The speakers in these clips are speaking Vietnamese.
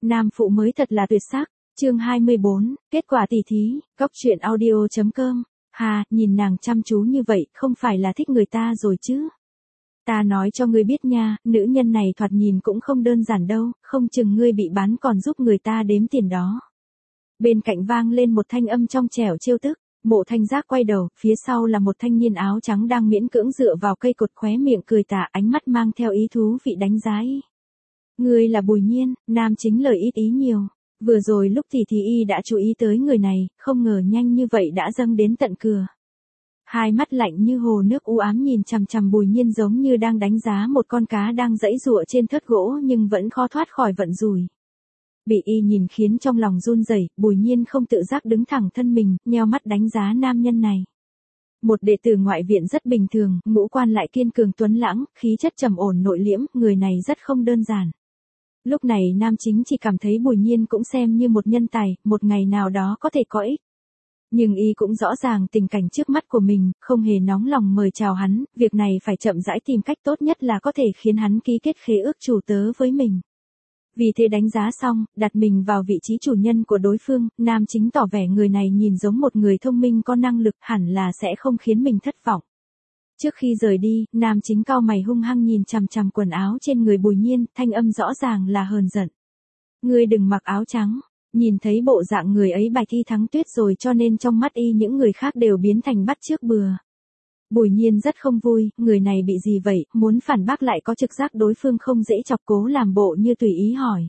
Nam phụ mới thật là tuyệt sắc. Chương 24, kết quả tỉ thí, góc truyện audio.com. Hà, nhìn nàng chăm chú như vậy, không phải là thích người ta rồi chứ? Ta nói cho ngươi biết nha, nữ nhân này thoạt nhìn cũng không đơn giản đâu, không chừng ngươi bị bán còn giúp người ta đếm tiền đó. Bên cạnh vang lên một thanh âm trong trẻo trêu tức. Mộ Thanh Giác quay đầu, phía sau là một thanh niên áo trắng đang miễn cưỡng dựa vào cây cột, khóe miệng cười tà, ánh mắt mang theo ý thú vị đánh giá y. Ngươi là Bùi Nhiên. Nam Chính lời ít ý nhiều. Vừa rồi lúc thì y đã chú ý tới người này, không ngờ nhanh như vậy đã dâng đến tận cửa. Hai mắt lạnh như hồ nước u ám nhìn chằm chằm Bùi Nhiên, giống như đang đánh giá một con cá đang giãy giụa trên thớt gỗ nhưng vẫn khó thoát khỏi vận rủi. Bị y nhìn khiến trong lòng run rẩy, Bùi Nhiên không tự giác đứng thẳng thân mình, nheo mắt đánh giá nam nhân này. Một đệ tử ngoại viện rất bình thường, ngũ quan lại kiên cường tuấn lãng, khí chất trầm ổn nội liễm, người này rất không đơn giản. Lúc này Nam Chính chỉ cảm thấy Bùi Nhiên cũng xem như một nhân tài, một ngày nào đó có thể có ích. Nhưng y cũng rõ ràng tình cảnh trước mắt của mình, không hề nóng lòng mời chào hắn, việc này phải chậm rãi tìm cách tốt nhất là có thể khiến hắn ký kết khế ước chủ tớ với mình. Vì thế đánh giá xong, đặt mình vào vị trí chủ nhân của đối phương, Nam Chính tỏ vẻ người này nhìn giống một người thông minh có năng lực, hẳn là sẽ không khiến mình thất vọng. Trước khi rời đi, Nam Chính cau mày hung hăng nhìn chằm chằm quần áo trên người Bùi Nhiên, thanh âm rõ ràng là hờn giận. Ngươi đừng mặc áo trắng. Nhìn thấy bộ dạng người ấy bài thi thắng tuyết rồi cho nên trong mắt y những người khác đều biến thành bắt chước bừa. Bùi Nhiên rất không vui, người này bị gì vậy, muốn phản bác lại có trực giác đối phương không dễ chọc, cố làm bộ như tùy ý hỏi.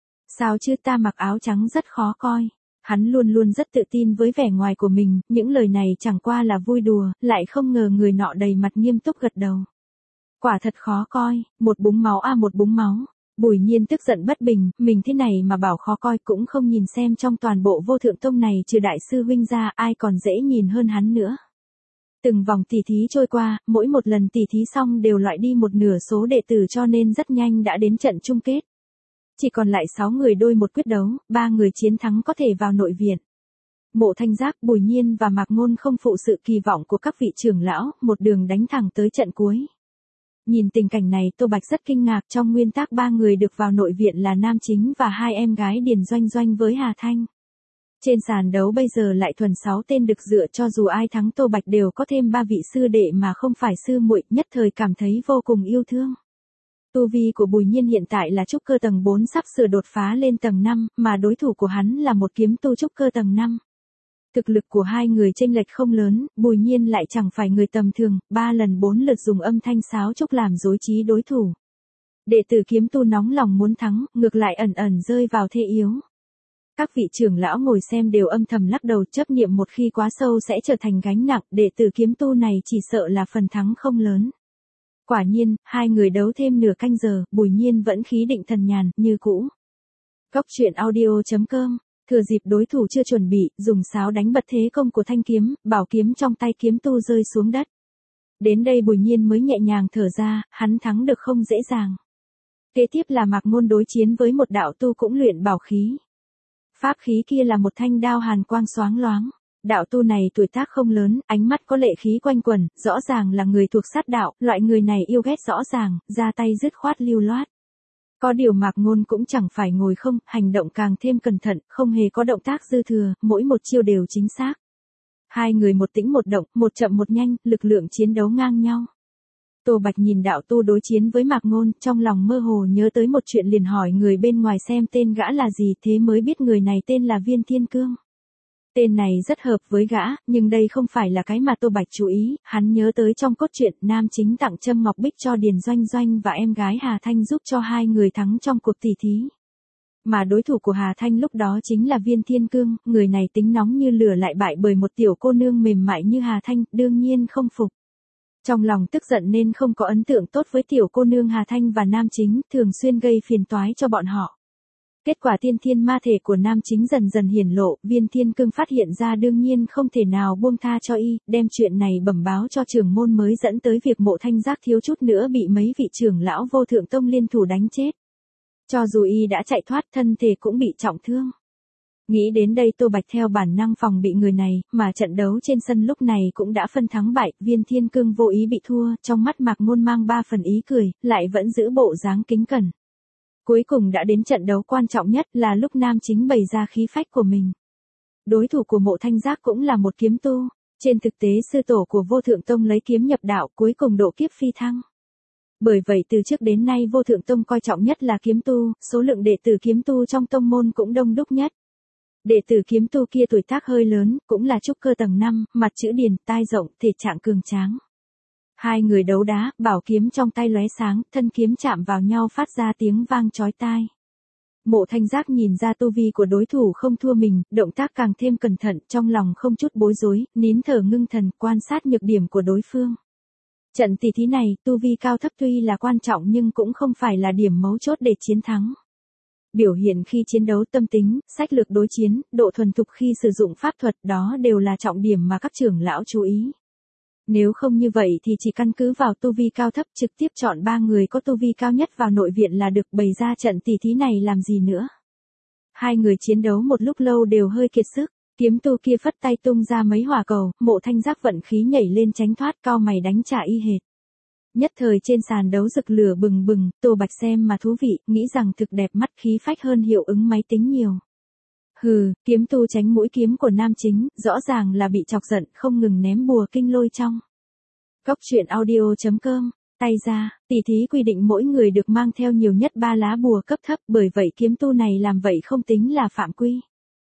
Sao chứ, ta mặc áo trắng rất khó coi. Hắn luôn luôn rất tự tin với vẻ ngoài của mình, những lời này chẳng qua là vui đùa, lại không ngờ người nọ đầy mặt nghiêm túc gật đầu. Quả thật khó coi, một búng máu một búng máu. Bùi Nhiên tức giận bất bình, mình thế này mà bảo khó coi cũng không nhìn xem trong toàn bộ Vô Thượng Tông này trừ đại sư huynh ra ai còn dễ nhìn hơn hắn nữa. Từng vòng tỉ thí trôi qua, mỗi một lần tỉ thí xong đều loại đi một nửa số đệ tử cho nên rất nhanh đã đến trận chung kết. Chỉ còn lại 6 người đôi một quyết đấu, 3 người chiến thắng có thể vào nội viện. Mộ Thanh Giác, Bùi Nhiên và Mạc Ngôn không phụ sự kỳ vọng của các vị trưởng lão, một đường đánh thẳng tới trận cuối. Nhìn tình cảnh này Tô Bạch rất kinh ngạc, trong nguyên tắc 3 người được vào nội viện là Nam Chính và 2 em gái Điền Doanh Doanh với Hà Thanh. Trên sàn đấu bây giờ lại thuần 6 tên được dựa, cho dù ai thắng Tô Bạch đều có thêm 3 vị sư đệ mà không phải sư muội, nhất thời cảm thấy vô cùng yêu thương. Tu vi của Bùi Nhiên hiện tại là trúc cơ tầng 4 sắp sửa đột phá lên tầng 5, mà đối thủ của hắn là một kiếm tu trúc cơ tầng 5. Thực lực của hai người chênh lệch không lớn, Bùi Nhiên lại chẳng phải người tầm thường, 3 lần 4 lượt dùng âm thanh sáo trúc làm rối trí đối thủ. Đệ tử kiếm tu nóng lòng muốn thắng, ngược lại ẩn ẩn rơi vào thế yếu. Các vị trưởng lão ngồi xem đều âm thầm lắc đầu, chấp niệm một khi quá sâu sẽ trở thành gánh nặng, đệ tử kiếm tu này chỉ sợ là phần thắng không lớn. Quả nhiên, hai người đấu thêm nửa canh giờ, Bùi Nhiên vẫn khí định thần nhàn, như cũ. Góc truyện audio.com. Thừa dịp đối thủ chưa chuẩn bị, dùng sáo đánh bật thế công của thanh kiếm, bảo kiếm trong tay kiếm tu rơi xuống đất. Đến đây Bùi Nhiên mới nhẹ nhàng thở ra, hắn thắng được không dễ dàng. Kế tiếp là Mạc Ngôn đối chiến với một đạo tu cũng luyện bảo khí. Pháp khí kia là một thanh đao hàn quang xoáng loáng. Đạo tu này tuổi tác không lớn, ánh mắt có lệ khí quanh quẩn, rõ ràng là người thuộc sát đạo, loại người này yêu ghét rõ ràng, ra tay dứt khoát lưu loát. Có điều Mạc Ngôn cũng chẳng phải ngồi không, hành động càng thêm cẩn thận, không hề có động tác dư thừa, mỗi một chiêu đều chính xác. Hai người một tĩnh một động, một chậm một nhanh, lực lượng chiến đấu ngang nhau. Tô Bạch nhìn đạo tu đối chiến với Mạc Ngôn, trong lòng mơ hồ nhớ tới một chuyện, liền hỏi người bên ngoài xem tên gã là gì, thế mới biết người này tên là Viên Thiên Cương. Tên này rất hợp với gã, nhưng đây không phải là cái mà Tô Bạch chú ý, hắn nhớ tới trong cốt truyện Nam Chính tặng châm ngọc bích cho Điền Doanh Doanh và em gái Hà Thanh giúp cho hai người thắng trong cuộc tỉ thí. Mà đối thủ của Hà Thanh lúc đó chính là Viên Thiên Cương, người này tính nóng như lửa lại bại bởi một tiểu cô nương mềm mại như Hà Thanh, đương nhiên không phục. Trong lòng tức giận nên không có ấn tượng tốt với tiểu cô nương Hà Thanh và Nam Chính, thường xuyên gây phiền toái cho bọn họ. Kết quả tiên thiên ma thể của Nam Chính dần dần hiển lộ, Viên Thiên Cương phát hiện ra đương nhiên không thể nào buông tha cho y, đem chuyện này bẩm báo cho trưởng môn mới dẫn tới việc Mộ Thanh Giác thiếu chút nữa bị mấy vị trưởng lão Vô Thượng Tông liên thủ đánh chết. Cho dù y đã chạy thoát, thân thể cũng bị trọng thương. Nghĩ đến đây Tô Bạch theo bản năng phòng bị người này, mà trận đấu trên sân lúc này cũng đã phân thắng bại, Viên Thiên Cương vô ý bị thua, trong mắt Mạc Ngôn mang 3 phần ý cười, lại vẫn giữ bộ dáng kính cẩn. Cuối cùng đã đến trận đấu quan trọng nhất, là lúc nam chính bày ra khí phách của mình. Đối thủ của Mộ Thanh Giác cũng là một kiếm tu. Trên thực tế sư tổ của Vô Thượng Tông lấy kiếm nhập đạo, cuối cùng độ kiếp phi thăng. Bởi vậy từ trước đến nay Vô Thượng Tông coi trọng nhất là kiếm tu, số lượng đệ tử kiếm tu trong tông môn cũng đông đúc nhất. Đệ tử kiếm tu kia tuổi tác hơi lớn, cũng là trúc cơ tầng 5, mặt chữ điền, tai rộng, thể trạng cường tráng. Hai người đấu đá, bảo kiếm trong tay lóe sáng, thân kiếm chạm vào nhau phát ra tiếng vang chói tai. Mộ Thanh Giác nhìn ra tu vi của đối thủ không thua mình, động tác càng thêm cẩn thận, trong lòng không chút bối rối, nín thở ngưng thần, quan sát nhược điểm của đối phương. Trận tỷ thí này, tu vi cao thấp tuy là quan trọng nhưng cũng không phải là điểm mấu chốt để chiến thắng. Biểu hiện khi chiến đấu, tâm tính, sách lược đối chiến, độ thuần thục khi sử dụng pháp thuật, đó đều là trọng điểm mà các trưởng lão chú ý. Nếu không như vậy thì chỉ căn cứ vào tu vi cao thấp trực tiếp chọn 3 người có tu vi cao nhất vào nội viện là được, bày ra trận tỷ thí này làm gì nữa. Hai người chiến đấu một lúc lâu đều hơi kiệt sức, kiếm tu kia phất tay tung ra mấy hỏa cầu, Mộ Thanh Giác vận khí nhảy lên tránh thoát, cao mày đánh trả y hệt. Nhất thời trên sàn đấu rực lửa bừng bừng, Tô Bạch xem mà thú vị, nghĩ rằng thực đẹp mắt khí phách hơn hiệu ứng máy tính nhiều. Hừ, kiếm tu tránh mũi kiếm của nam chính, rõ ràng là bị chọc giận, không ngừng ném bùa kinh lôi trong. Cốc truyện audio.com, tay ra, tỷ thí quy định mỗi người được mang theo nhiều nhất 3 lá bùa cấp thấp, bởi vậy kiếm tu này làm vậy không tính là phạm quy.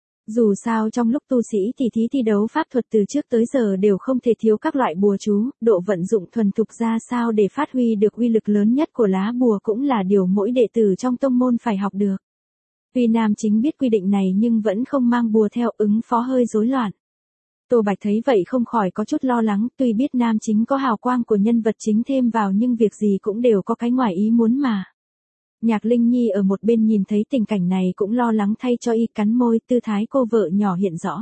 Dù sao trong lúc tu sĩ tỷ thí thi đấu pháp thuật từ trước tới giờ đều không thể thiếu các loại bùa chú, độ vận dụng thuần thục ra sao để phát huy được uy lực lớn nhất của lá bùa cũng là điều mỗi đệ tử trong tông môn phải học được. Tuy nam chính biết quy định này nhưng vẫn không mang bùa theo, ứng phó hơi rối loạn. Tô Bạch thấy vậy không khỏi có chút lo lắng, tuy biết nam chính có hào quang của nhân vật chính thêm vào nhưng việc gì cũng đều có cái ngoài ý muốn mà. Nhạc Linh Nhi ở một bên nhìn thấy tình cảnh này cũng lo lắng thay cho y, cắn môi, tư thái cô vợ nhỏ hiện rõ.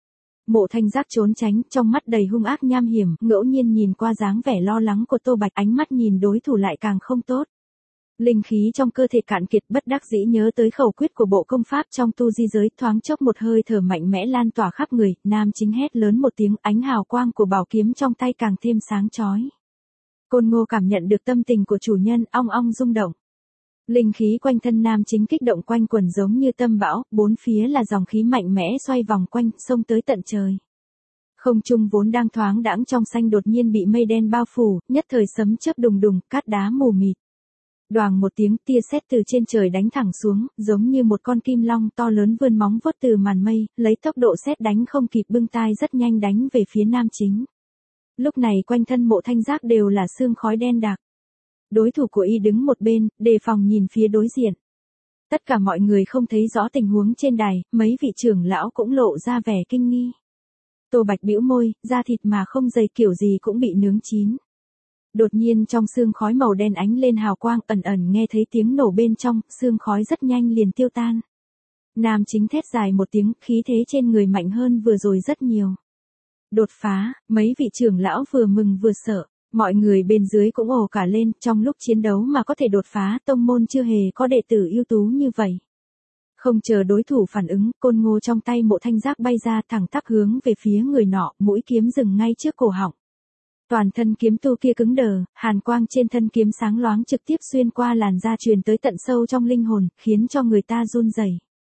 Mộ Thanh Giác trốn tránh, trong mắt đầy hung ác nham hiểm, ngẫu nhiên nhìn qua dáng vẻ lo lắng của Tô Bạch, ánh mắt nhìn đối thủ lại càng không tốt. Linh khí trong cơ thể cạn kiệt, bất đắc dĩ nhớ tới khẩu quyết của bộ công pháp trong tu di giới, thoáng chốc một hơi thở mạnh mẽ lan tỏa khắp người, nam chính hét lớn một tiếng, ánh hào quang của bảo kiếm trong tay càng thêm sáng chói. Côn Ngô cảm nhận được tâm tình của chủ nhân, ong ong rung động. Linh khí quanh thân nam chính kích động quanh quần giống như tâm bão, bốn phía là dòng khí mạnh mẽ xoay vòng quanh, xông tới tận trời. Không trung vốn đang thoáng đãng trong xanh đột nhiên bị mây đen bao phủ, nhất thời sấm chớp đùng đùng, cát đá mù mịt. Đoàng một tiếng, tia sét từ trên trời đánh thẳng xuống, giống như một con kim long to lớn vươn móng vuốt từ màn mây, lấy tốc độ sét đánh không kịp bưng tai rất nhanh đánh về phía nam chính. Lúc này quanh thân Mộ Thanh Giác đều là sương khói đen đặc. Đối thủ của y đứng một bên, đề phòng nhìn phía đối diện. Tất cả mọi người không thấy rõ tình huống trên đài, mấy vị trưởng lão cũng lộ ra vẻ kinh nghi. Tô Bạch bĩu môi, da thịt mà không dày kiểu gì cũng bị nướng chín. Đột nhiên trong sương khói màu đen ánh lên hào quang, ẩn ẩn nghe thấy tiếng nổ bên trong, sương khói rất nhanh liền tiêu tan. Nam chính thét dài một tiếng, khí thế trên người mạnh hơn vừa rồi rất nhiều. Đột phá, mấy vị trưởng lão vừa mừng vừa sợ, mọi người bên dưới cũng ồ cả lên, trong lúc chiến đấu mà có thể đột phá, tông môn chưa hề có đệ tử ưu tú như vậy. Không chờ đối thủ phản ứng, côn ngô trong tay Mộ Thanh Giác bay ra thẳng tắp hướng về phía người nọ, mũi kiếm dừng ngay trước cổ họng. Toàn thân kiếm tu kia cứng đờ, hàn quang trên thân kiếm sáng loáng trực tiếp xuyên qua làn da truyền tới tận sâu trong linh hồn, khiến cho người ta run rẩy.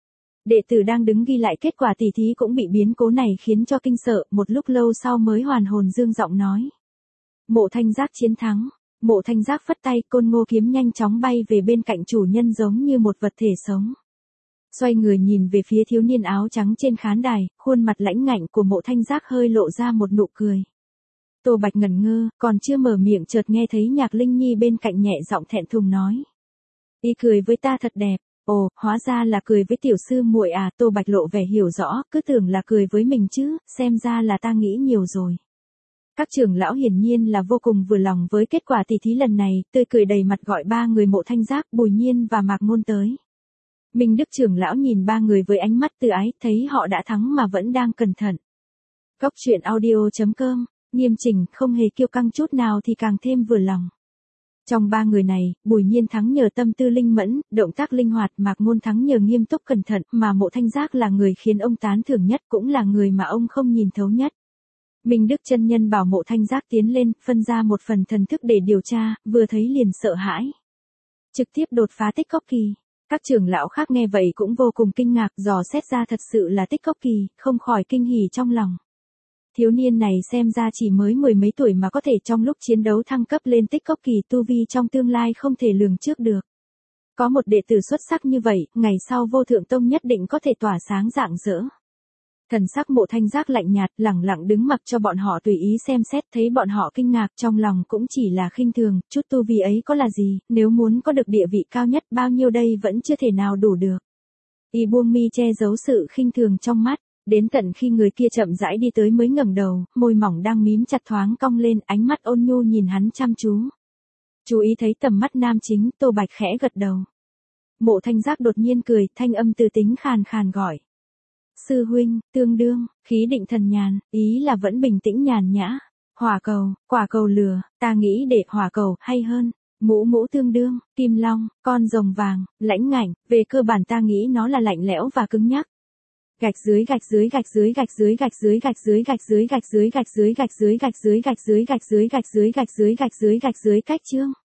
Đệ tử đang đứng ghi lại kết quả tỷ thí cũng bị biến cố này khiến cho kinh sợ, một lúc lâu sau mới hoàn hồn dương giọng nói. Mộ Thanh Giác chiến thắng. Mộ Thanh Giác phất tay, côn ngô kiếm nhanh chóng bay về bên cạnh chủ nhân giống như một vật thể sống. Xoay người nhìn về phía thiếu niên áo trắng trên khán đài, khuôn mặt lãnh ngạnh của Mộ Thanh Giác hơi lộ ra một nụ cười. Tô Bạch ngẩn ngơ, còn chưa mở miệng chợt nghe thấy Nhạc Linh Nhi bên cạnh nhẹ giọng thẹn thùng nói. Y cười với ta thật đẹp. Ồ, hóa ra là cười với tiểu sư muội à, Tô Bạch lộ vẻ hiểu rõ, cứ tưởng là cười với mình chứ, xem ra là ta nghĩ nhiều rồi. Các trưởng lão hiển nhiên là vô cùng vừa lòng với kết quả tỷ thí lần này, tươi cười đầy mặt gọi ba người Mộ Thanh Giác, Bùi Nhiên và Mạc Ngôn tới. Minh Đức trưởng lão nhìn ba người với ánh mắt từ ái, thấy họ đã thắng mà vẫn đang cẩn thận. Cốc truyện audio.com, nghiêm chỉnh, không hề kiêu căng chút nào thì càng thêm vừa lòng. Trong ba người này, Bùi Nhiên thắng nhờ tâm tư linh mẫn, động tác linh hoạt, Mạc Ngôn thắng nhờ nghiêm túc cẩn thận, mà Mộ Thanh Giác là người khiến ông tán thưởng nhất, cũng là người mà ông không nhìn thấu nhất. Minh Đức chân nhân bảo Mộ Thanh Giác tiến lên, phân ra một phần thần thức để điều tra, vừa thấy liền sợ hãi. Trực tiếp đột phá tích cốc kỳ. Các trưởng lão khác nghe vậy cũng vô cùng kinh ngạc, dò xét ra thật sự là Tích Cốc Kỳ, không khỏi kinh hỉ trong lòng. Thiếu niên này xem ra chỉ mới 10 mấy tuổi mà có thể trong lúc chiến đấu thăng cấp lên Tích Cốc Kỳ, tu vi trong tương lai không thể lường trước được. Có một đệ tử xuất sắc như vậy, ngày sau Vô Thượng Tông nhất định có thể tỏa sáng rạng rỡ. Thần sắc Mộ Thanh Giác lạnh nhạt, lẳng lặng đứng mặc cho bọn họ tùy ý xem xét, thấy bọn họ kinh ngạc trong lòng cũng chỉ là khinh thường, chút tu vi ấy có là gì, nếu muốn có được địa vị cao nhất bao nhiêu đây vẫn chưa thể nào đủ được. Y buông mi che giấu sự khinh thường trong mắt, đến tận khi người kia chậm rãi đi tới mới ngẩng đầu, môi mỏng đang mím chặt thoáng cong lên, ánh mắt ôn nhu nhìn hắn chăm chú. Chú ý thấy tầm mắt nam chính, Tô Bạch khẽ gật đầu. Mộ Thanh Giác đột nhiên cười, thanh âm từ tính khàn khàn gọi. Sư huynh, tương đương, khí định thần nhàn, ý là vẫn bình tĩnh nhàn nhã. Hỏa cầu, quả cầu lửa, ta nghĩ để hỏa cầu hay hơn. Mũ mũ tương đương, kim long, con rồng vàng, lãnh ngạnh, về cơ bản ta nghĩ nó là lạnh lẽo và cứng nhắc. Gạch dưới gạch dưới gạch dưới gạch dưới gạch dưới gạch dưới gạch dưới gạch dưới gạch dưới gạch dưới gạch dưới gạch dưới gạch dưới gạch dưới gạch dưới gạch dưới gạch dưới cách chương.